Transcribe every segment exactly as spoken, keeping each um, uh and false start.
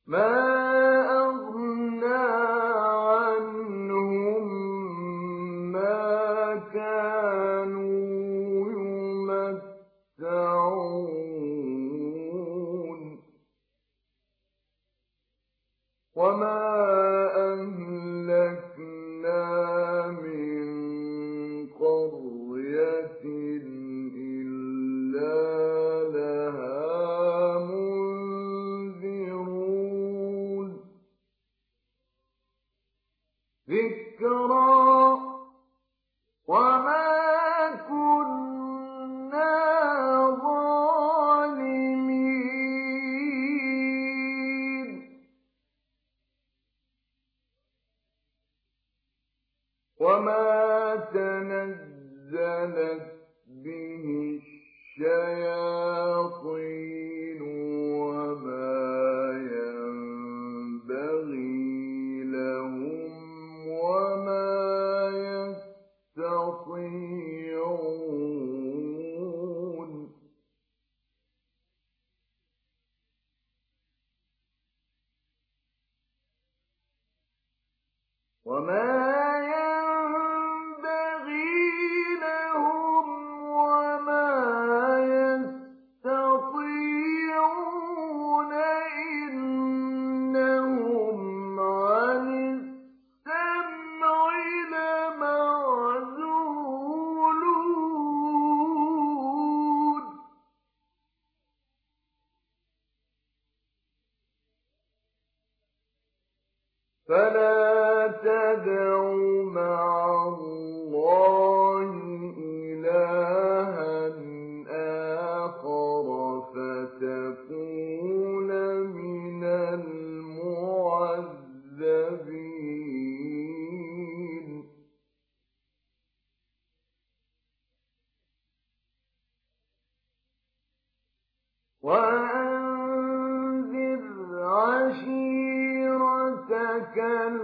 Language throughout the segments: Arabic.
مَا أَغْنَىٰ عَنْهُم مَّا كَانُوا يُمَتَّعُونَ وَمَا أَهْلَكْنَا مِن قَرْيَةٍ إِلَّا لَهَا مُنذِرُونَ ذِكْرَىٰ وَمَا كُنَّا ظَالِمِينَ وَمَا تَنَزَّلَتْ بِهِ الشَّيَاطِينُ وَمَا يَنبَغِي لَهُمْ وَمَا يَسْتَطِيعُونَ وَمَا فَلَا تَدْعُ مَعَ اللَّهِ إِلَٰهًا آخَرَ فَتَكُونَ مِنَ الْمُعَذَّبِينَ وَأَنذِرْ عَشِيرَتَكَ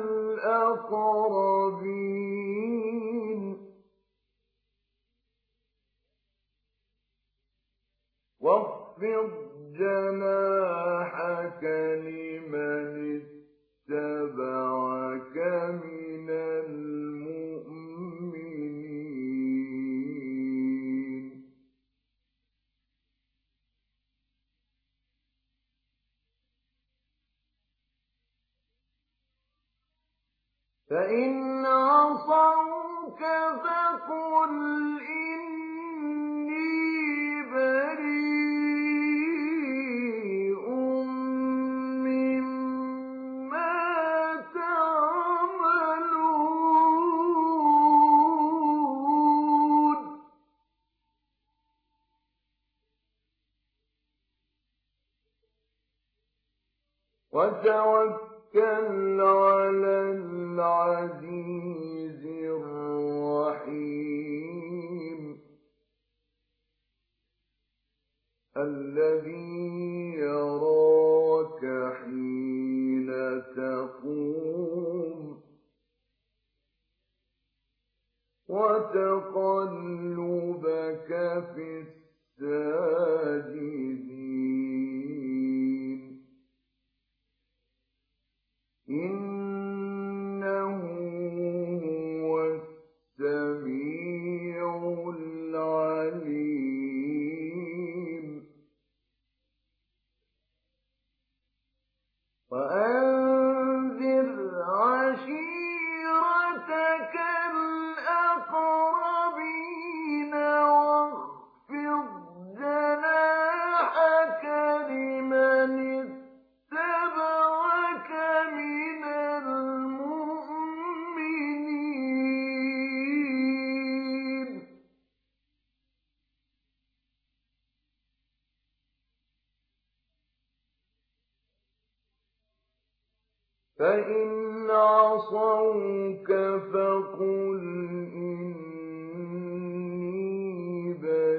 الْأَقْرَبِينَ وَاخْفِضْ جَنَاحَكَ لِمَنِ اتَّبَعَكَ مِنَ الْمُؤْمِنِينَ فَإِنْ عَصَوْكَ فَقُلْ إِنِّي بَرِيءٌ مِّمَّا تَعْمَلُونَ وَتَوَكَّلْ عَلَى الْعَزِيزِ الرَّحِيمِ الَّذِي يَرَاكَ حِينَ تَقُومُ وَتَقَلُّبَكَ فِي السَّاجِدِينَ إِنَّهُ هُوَ السَّمِيعُ الْعَلِيمُ وَأَنذِرْ عَشِيرَتَكَ الْأَقْرَبِينَ وَاخْفِضْ جَنَاحَكَ لِمَنِ اتَّبَعَكَ مِنَ الْمُؤْمِنِينَ فَإِنْ عَصَوْكَ فَقُلْ إِنِّي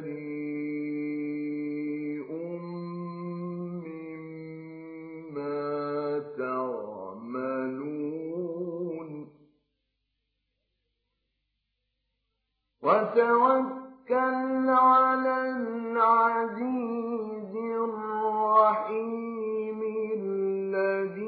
بَرِيءٌ مِّمَّا تَعْمَلُونَ وَتَوَكَّلْ عَلَى الْعَزِيزِ الرَّحِيمِ الَّذِي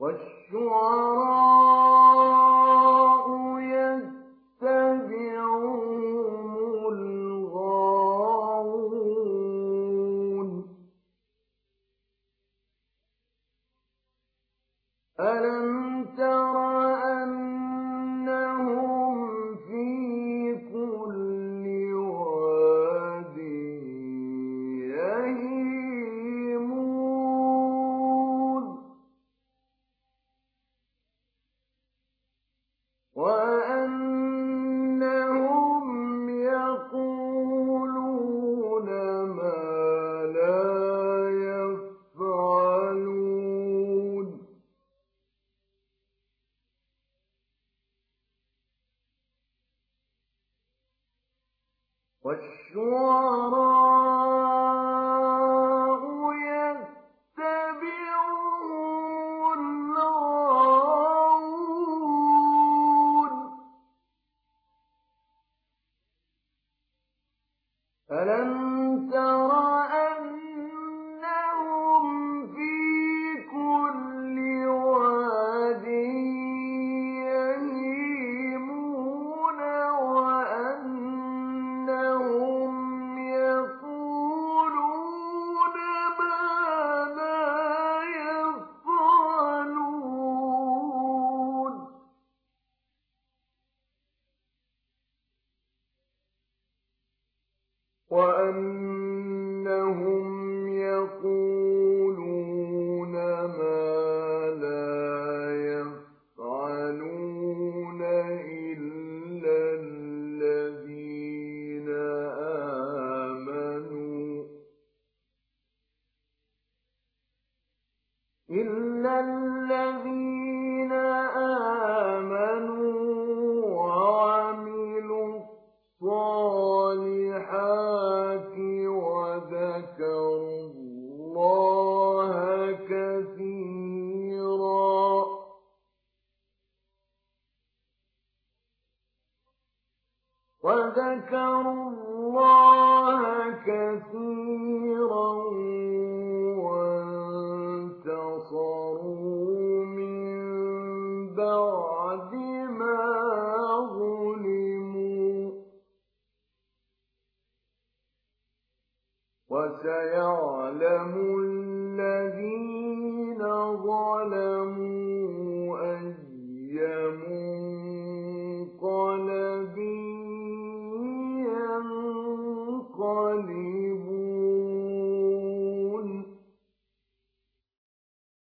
والشعراء يتبعهم الغاوون ألم تر أنهم في كل واد يهيمون وأنهم يقولون ما لا يفعلون والشعراء يتبعهم الغاوون ألم تر أنهم في كل واد يهيمون وأنهم يقولون ما لا يفعلون وأنهم يقولون ما لا يفعلون إلا الذين آمنوا إلا الذين آمنوا وعملوا الصالحات وذكروا الله كثيرا وذكروا الله كثيرا وانتصروا من بعد ما ظلموا وسيعلم الذين ظلموا أي